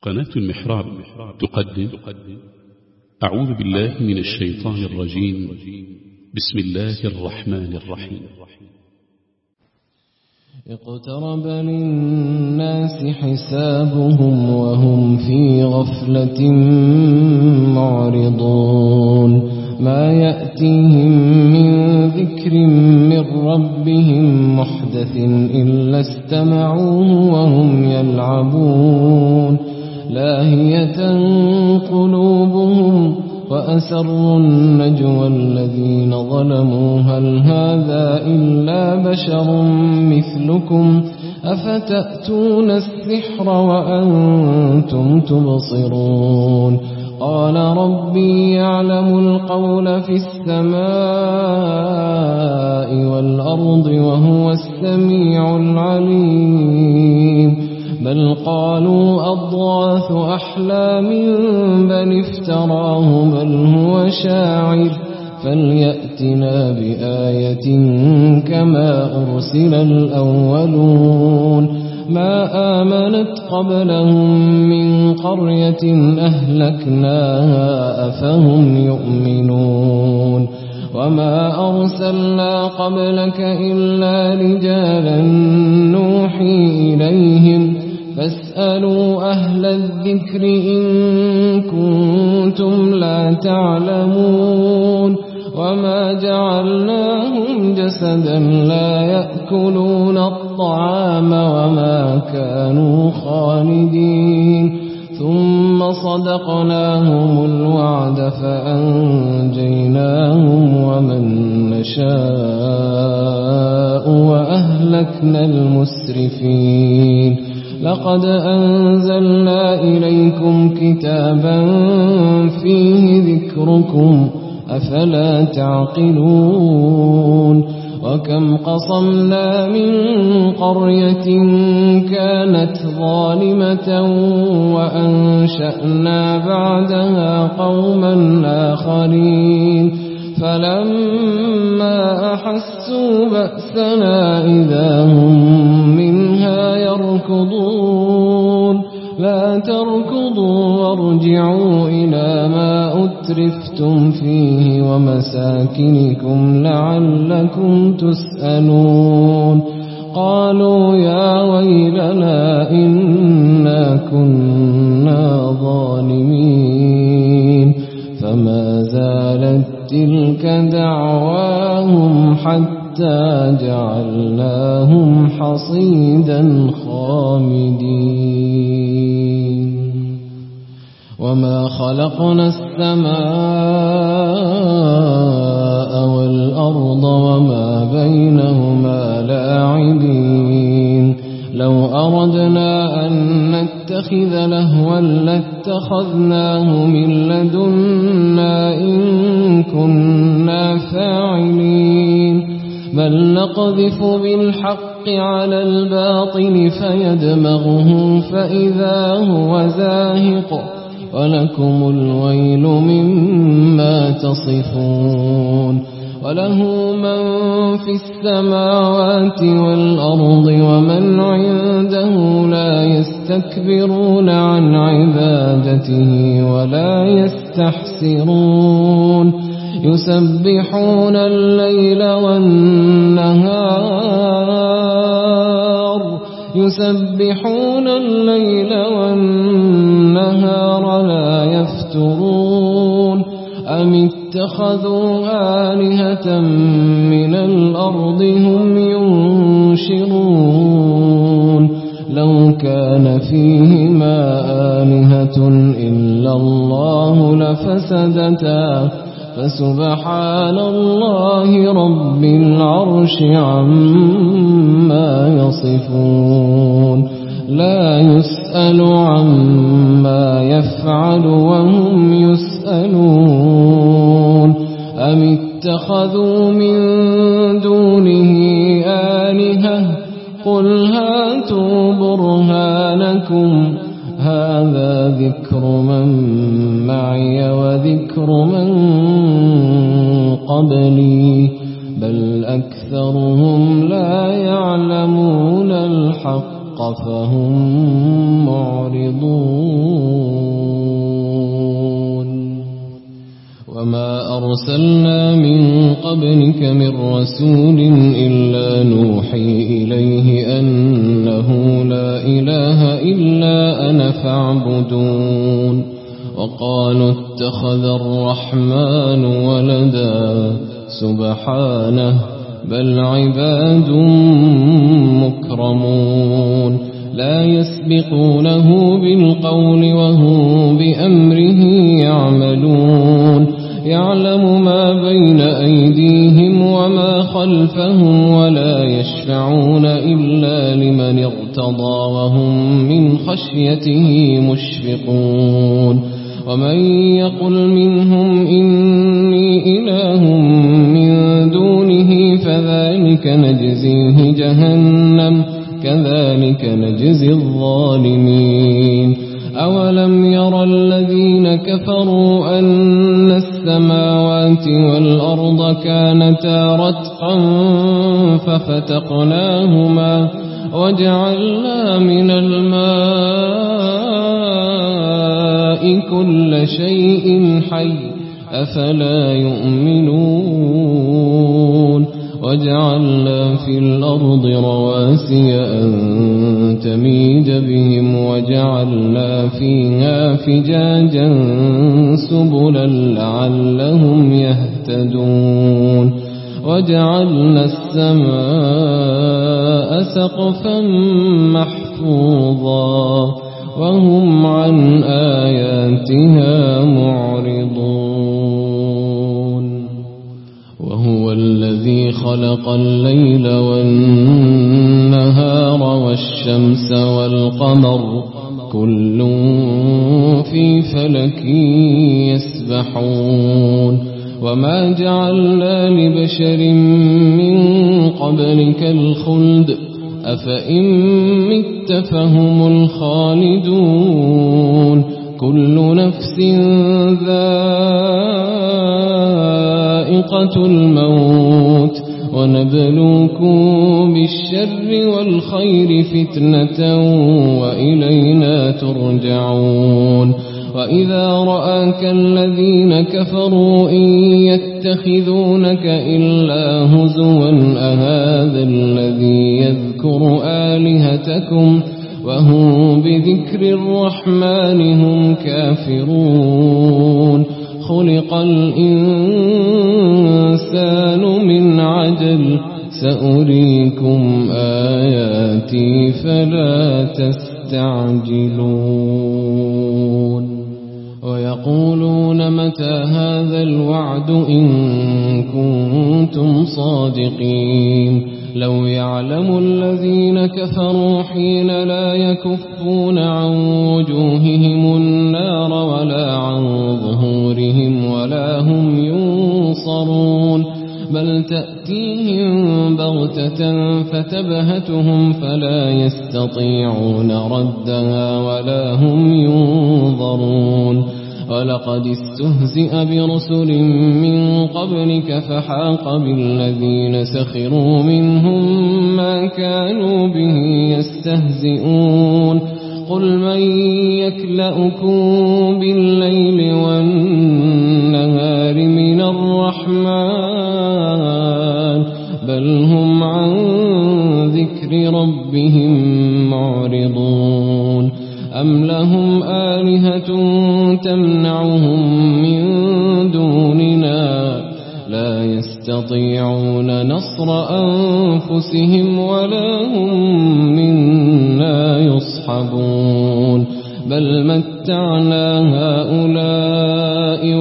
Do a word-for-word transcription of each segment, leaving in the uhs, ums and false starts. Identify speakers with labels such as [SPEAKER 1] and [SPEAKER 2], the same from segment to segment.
[SPEAKER 1] قناة المحراب تقدم أعوذ بالله من الشيطان الرجيم. بسم الله الرحمن الرحيم.
[SPEAKER 2] اقترب للناس حسابهم وهم في غفلة معرضون ما يأتيهم من ذكر من ربهم محدث إلا استمعوه وهم يلعبون لاهية قلوبهم وأسروا النجوى الذين ظلموا هل هذا إلا بشر مثلكم أفتأتون السحر وأنتم تبصرون قال ربي يعلم القول في السماء والأرض وهو السميع العليم بل قالوا أضغاث أحلام بل افتراه بل هو شاعر فليأتنا بآية كما أرسل الأولون ما آمنت قبلهم من قرية أهلكناها أفهم يؤمنون وما أرسلنا قبلك إلا رجالا نوحي إليهم فاسألوا أهل الذكر إن كنتم لا تعلمون وما جعلناهم جسدا لا يأكلون الطعام وما كانوا خالدين ثم صدقناهم الوعد فأنجيناهم ومن نشاء وأهلكنا المسرفين لقد أنزلنا إليكم كتابا فيه ذكركم أفلا تعقلون وكم قصمنا من قرية كانت ظالمة وأنشأنا بعدها قوما آخرين فلما أحسوا بأسنا إذا هم منها يركضون لا تركضوا وارجعوا إلى ما أترفتم فيه ومساكنكم لعلكم تسألون قالوا يا ويلنا إنا كنا ظالمين فما زالت تلك دعواهم حتى جعلناهم حصيدا خامدين وما خلقنا السماء والأرض وما بينهما لاعبين لو أردنا أن نتخذ لهوا لاتخذناه من لدنا إن كنا فاعلين بل نقذف بالحق على الباطل فيدمغه فإذا هو زاهق ولكم الويل مما تصفون وله من في السماوات والأرض ومن عنده لا يستكبرون عن عبادته ولا يستحسرون يسبحون الليل والنهار يسبحون الليل والنهار لا يفترون أم اتخذوا آلهة من الأرض هم ينشرون لو كان فيهما آلهة إلا الله لفسدتا فسبحان الله رب العرش عما يصفون لا يسأل عما يفعل وهم يسألون أم اتخذوا من دونه آلهة قل هاتوا برهانكم هذا ذكر من معي وذكر من قبلي بل أكثرهم لا يعلمون الحق فهم معرضون. أرسلنا من قبلك من رسول إلا نوحي إليه أنه لا إله إلا أنا فاعبدون وقالوا اتخذ الرحمن ولدا سبحانه بل عباد مكرمون لا يسبقونه بالقول وهم بأمره يعملون يعلم ما بين أيديهم وما خلفهم ولا يشفعون إلا لمن ارتضى وهم من خشيته مشفقون ومن يقل منهم إني إله من دونه فذلك نجزيه جهنم كذلك نجزي الظالمين أولم ير الذين كفروا أن السماوات والأرض كانتا رتقا ففتقناهما وجعلنا من الماء كل شيء حي أفلا يؤمنون وجعلنا في الأرض رواسي أن تميد بهم وجعلنا فيها فجاجا سبلا لعلهم يهتدون وجعلنا السماء سقفا محفوظا وهم عن آياتها معرضون وهو الذي خلق الليل والنهار والشمس والقمر كل في فلك يسبحون وما جعلنا لبشر من قبلك الخلد أفإن مت فهم الخالدون كل نفس ذائقة الموت ونبلوكم بالشر والخير فتنة وإلينا ترجعون وإذا رآك الذين كفروا إن يتخذونك إلا هزوا أهذا الذي يذكر آلهتكم وهم بذكر الرحمن هم كافرون خلق الإنسان من عجل سأريكم آياتي فلا تستعجلون ويقولون متى هذا الوعد إن كنتم صادقين لو يعلم الذين كفروا حين لا يكفون عن وجوههم النار ولا عن ظهورهم ولا هم ينصرون بل تأتيهم بغتة فتبهتهم فلا يستطيعون ردها ولا هم ينظرون ولقد استهزئ برسل من قبلك فحاق بالذين سخروا منهم ما كانوا به يستهزئون قل من يكلأكم بالليل والنهار من الرحمن بل هم عن ذكر ربهم معرضون أم لهم آلهة تمنعهم من دوننا لا يستطيعون نصر أنفسهم ولا هم منا يصحبون بل متعنا هؤلاء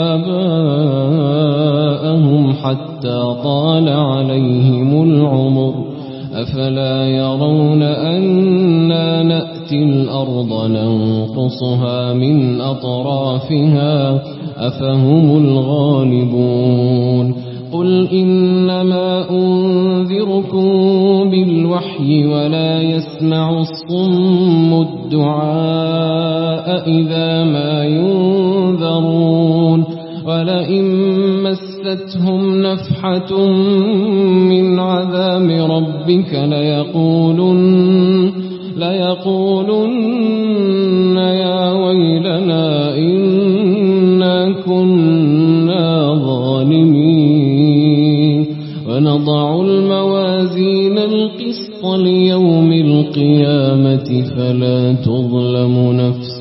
[SPEAKER 2] وآباءهم حتى طال عليهم العمر أفلا يرون أنا نأتي الأرض ننقصها من أطرافها أفهم الغالبون قل إنما أنذركم بالوحي ولا يسمع الصم الدعاء إذا ما ينذرون ولئن مستهم نفحة من عذاب ربك ليقولن ليقولن يا ويلنا إنا كنا ظالمين تظلم نفس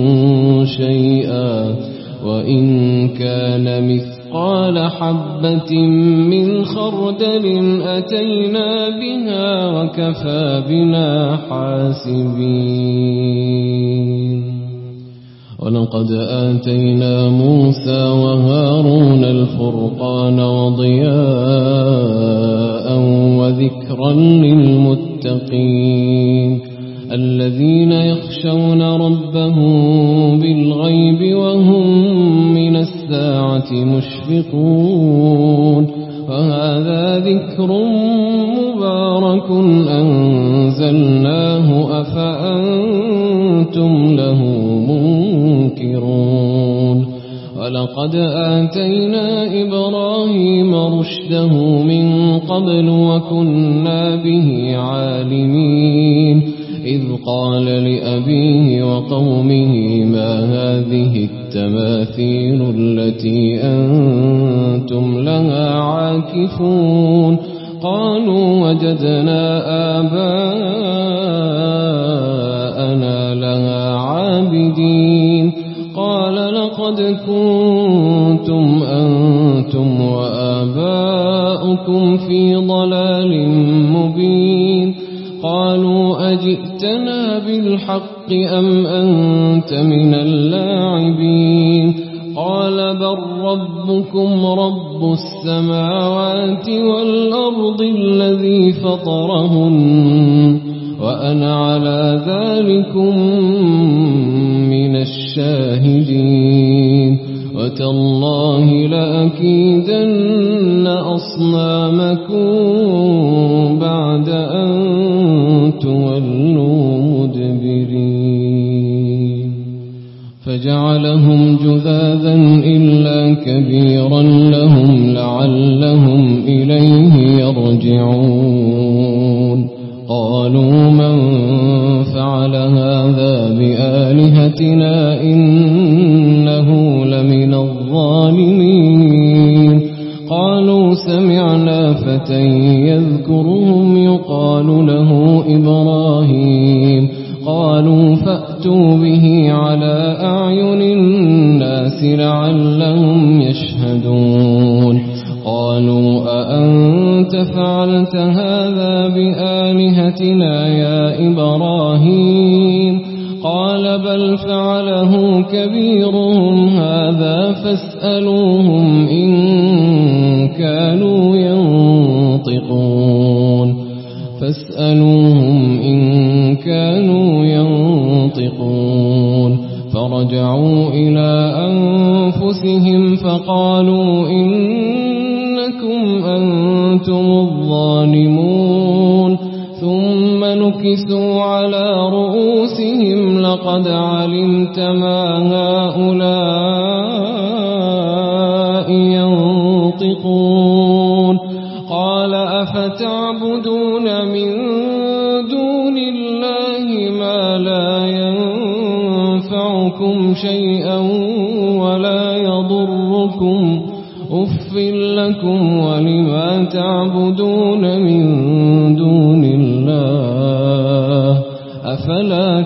[SPEAKER 2] شيئا وإن كان مثقال حبة من خردل أتينا بها وكفى بنا حاسبين. ولقد آتينا موسى وهارون الفرقان وضياء وذكرا للمتقين الذين يخشون ربهم بالغيب وهم من الساعة مشفقون. وهذا ذكر مبارك أنزلناه أفأنتم له منكرون. ولقد آتينا إبراهيم رشده من قبل وكنا به عالمين إذ قال لأبيه وقومه ما هذه التماثيل التي أنتم لها عاكفون. قالوا وجدنا آباءنا لها عابدين. قال لقد كنتم أنتم وآباؤكم في ضلال مبين. قالوا أجئتنا بالحق أم أنت من اللاعبين. قال بل ربكم رب السماوات والأرض الذي فطرهن وأنا على ذلكم من الشاهدين. وتالله لأكيدن أصنامكم بعد أن تولوا مدبرين. فجعلهم جذاذا إلا كبيرا لهم لعلهم إليه يرجعون. قالوا من فعل هذا بآلهتنا إنه لمن الظالمين. قالوا سمعنا فتى يذكرهم يقال له إبراهيم. قالوا فأتوا به على أعين الناس لعلهم يشهدون. قالوا أأنت فعلت هذا بآلهتنا يا إبراهيم؟ قال بل فعله كبيرهم هذا فاسألوهم إن كانوا ينطقون فاسألوهم إن كانوا ينطقون. فرجعوا إلى أنفسهم فقالوا إنكم أنتم الظالمون. ثم نكسوا على رؤوسهم لقد علمت ما هؤلاء ينطقون. قال أفتعبدون من دون الله ما لا ينفعكم شيئا ولا يضركم أف لكم ولما تعبدون من دون الله أفلا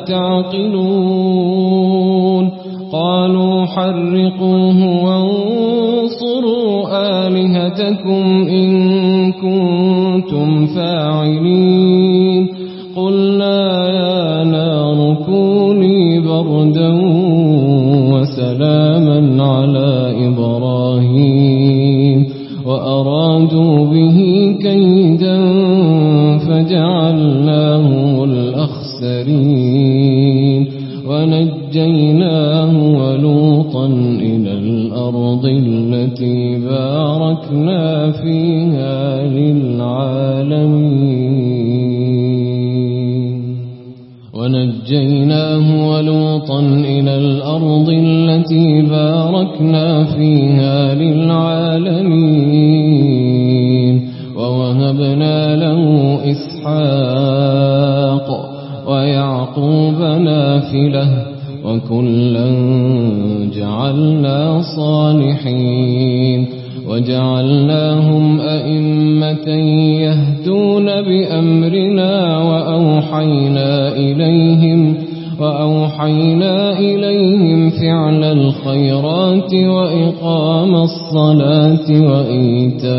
[SPEAKER 2] تعقلون. قالوا حرقوه وانصروا آلهتكم إن كنتم فاعلين. قلنا يا نار كوني بردا وسلاما على إبراهيم وأرادوا به كيدا فجعلناهم الأخسرين. ونجيناه ولوطا إلى الأرض التي باركنا فيها للعالمين. ونجيناه ولوطا إلى الأرض التي باركنا فيها للعالمين. ووهبنا له إسحاق ويعقوب نافلة وكلا جعلنا صالحين. وجعلناهم أئمة يهدون بأمرنا وأوحينا إليهم وأوحينا إليهم فعل الخيرات وإقام الصلاة وإيتاء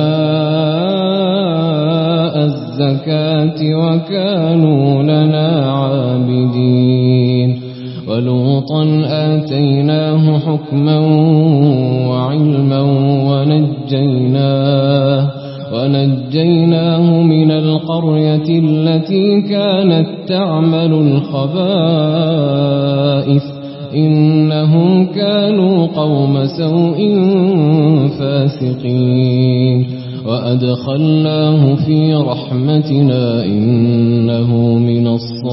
[SPEAKER 2] الزكاة وكانوا لنا عابدين ولوطا آتيناه حكما وعلما ونجيناه ونجيناه من القرية التي كانت تعمل الخبائث إنهم كانوا قوم سوء فاسقين وأدخلناه في رحمتنا إنه من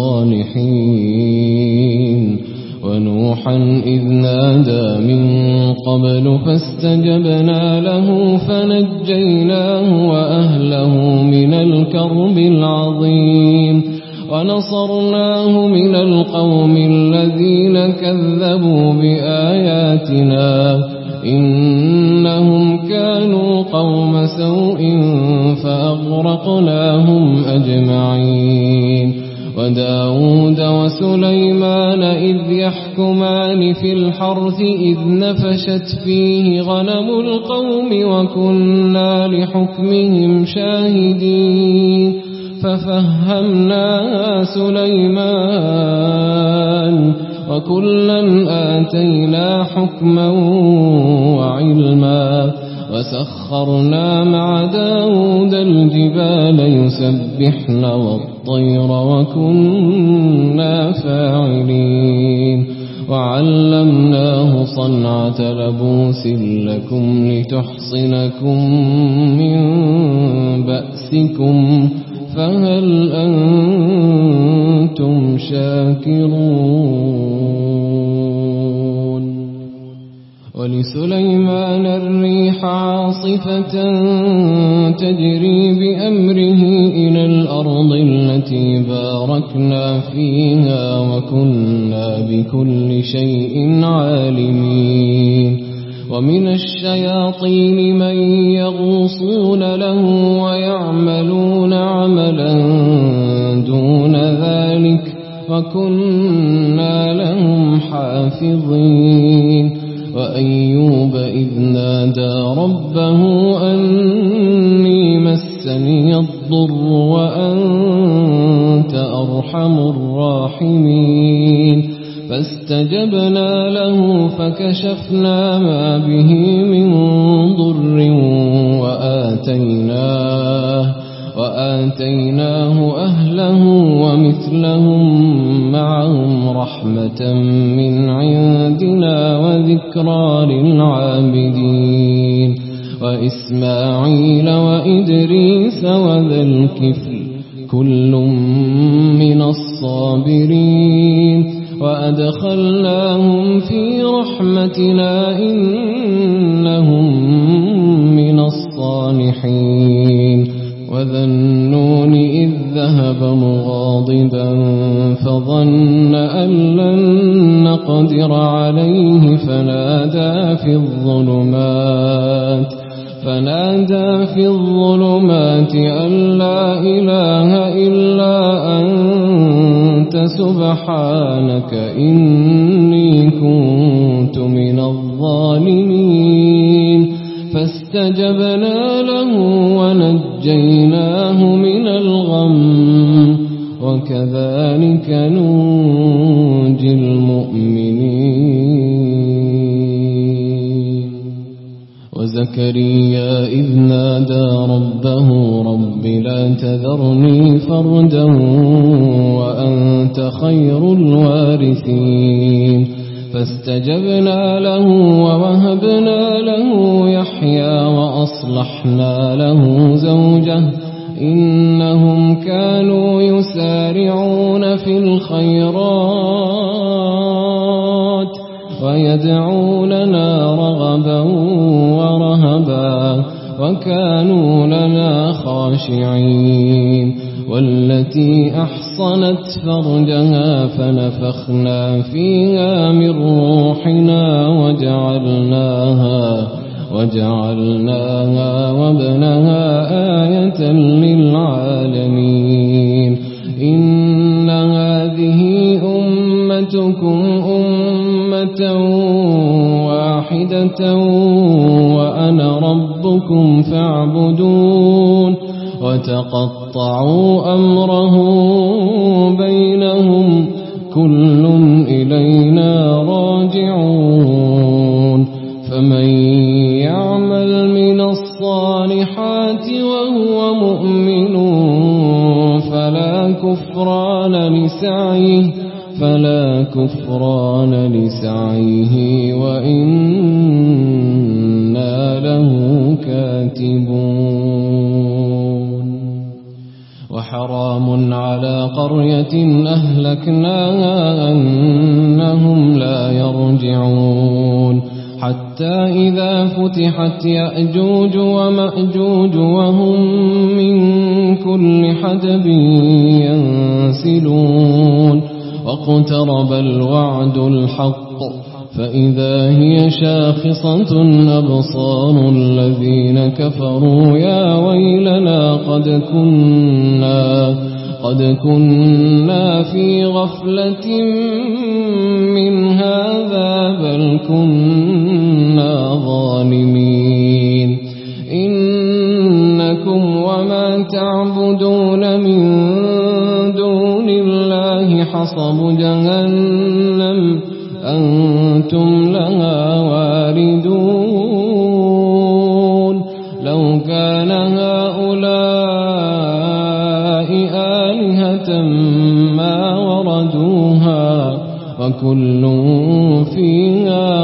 [SPEAKER 2] الصالحين ونوحا إذ نادى من قبل فاستجبنا له فنجيناه وأهله من الكرب العظيم ونصرناه من القوم الذين كذبوا بآياتنا إنهم كانوا قوم سوء فأغرقناهم أجمعين وداود وسليمان إذ يحكمان في الحرث إذ نفشت فيه غنم القوم وكنا لحكمهم شاهدين ففهمناها سليمان وكلا آتينا حكما وعلما وسخرنا مع داود الجبال يسبحن والطير وكنا فاعلين وعلمناه صنعة لبوس لكم لتحصنكم من بأسكم فهل أنتم شاكرون ولسليمان الريح عاصفة تجري بأمره إلى الأرض التي باركنا فيها وكنا بكل شيء عالمين ومن الشياطين من يغوصون له ويعملون عملا دون ذلك وكنا لهم حافظين وأيوب إذ نادى ربه أني مسني الضر وأنت أرحم الراحمين فاستجبنا له فكشفنا ما به من ضر وآتيناه وآتيناه أهله ومثلهم معهم رحمة من عندنا وذكرى للعابدين وإسماعيل وإدريس وذا الكفل كل من الصابرين وأدخلناهم في رحمتنا إنهم من الصالحين وذا النون إذ ذهب مغاضبا فظن أن لن نقدر عليه فنادى في الظلمات فنادى في الظلمات أن لا إله إلا أنت سبحانك إني كنت من الظالمين فاستجبنا له ونجيناه من الغم وكذلك ننجي المؤمنين وزكريا إذ نادى ربه رب لا تذرني فردا وأنت خير الوارثين فاستجبنا له ووهبنا له يحيى وأصلحنا له زوجه إنهم كانوا يسارعون في الخيرات ويدعوننا رغبا ورهبا وكانوا لنا خاشعين والتي أحصنت فرجها فنفخنا فيها من روحنا وجعلناها وجعلناها وابنها آية للعالمين إن هذه أمة كنتم أمة واحدة وأنا ربكم فاعبدون وتقطعوا أمرهم بينهم كل إلينا راجعون فمن يعمل من الصالحات وهو مؤمن فلا كفران لسعيه فلا كفران لسعيه وإنا له كاتبون وحرام على قرية أهلكناها أنهم لا يرجعون حتى إذا فتحت يأجوج ومأجوج وهم من كل حدب ينسلون واقترب الوعد الحق فإذا هي شاخصة أبصار الذين كفروا يا ويلنا قد كنا قد كنا في غفلة من هذا بل كنا ظالمين إنكم وما تعبدون من دون الله حصب جهنم أنتم لها واردون لو كان هؤلاء آلهة ما وردوها وكل فيها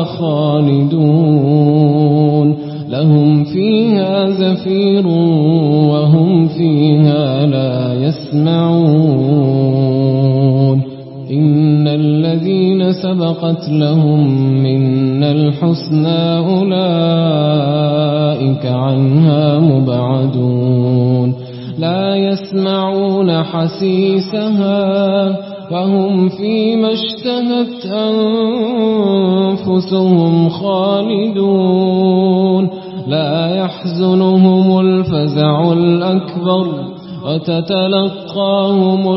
[SPEAKER 2] خالدون لهم فيها زفير وهم فيها لا يسمعون إن الذين سبقت لهم منا الحسنى أولئك عنها مبعدون لا يسمعون حسيسها وهم فيما اشتهت أنفسهم خالدون لا يحزنهم الفزع الأكبر وتتلقاهم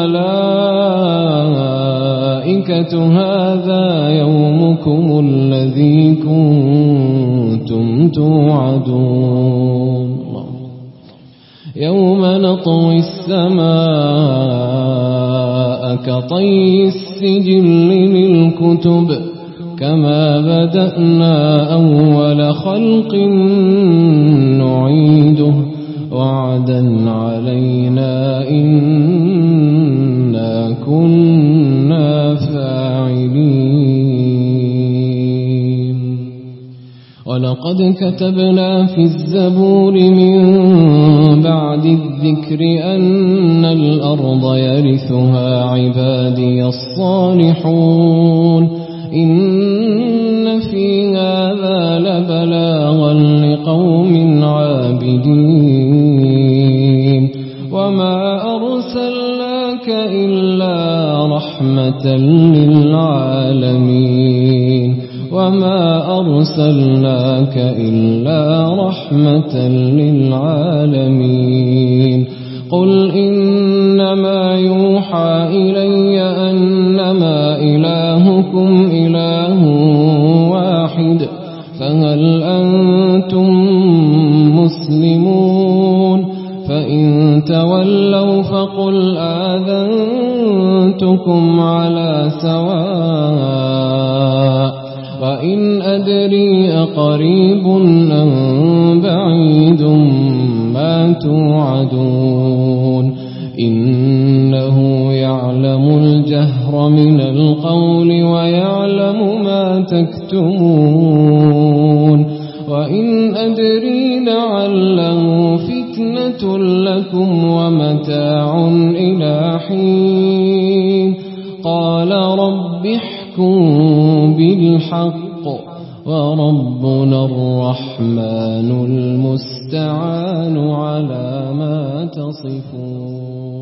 [SPEAKER 2] الملائكة هذا يومكم الذي كنتم توعدون يوم نطوي السماء كطي السجل للكتب كما بدأنا أول خلق نعيده وعدا علينا إنا كنا فاعلين ولقد كتبنا في الزبور من بعد الذكر أن الأرض يرثها عبادي الصالحون إن في هذا لبلاغا لقوم عابدين وما أرسلناك إلا رحمة للعالمين وما أرسلناك إلا رحمة للعالمين قل إنما يوحى إلي أنما إلهكم إله واحد فهل أنتم مسلمون فإن تولوا فقل آذنتكم على سواء وإن أدري أقريب أم بعيد ما توعدون إنه يعلم الجهر من القول ويعلم ما تكتمون وإن أدري لعله فتنة لكم ومتاع إلى حين قال رب احكم بالحق وربنا الرحمن المستعان على ما تصفون.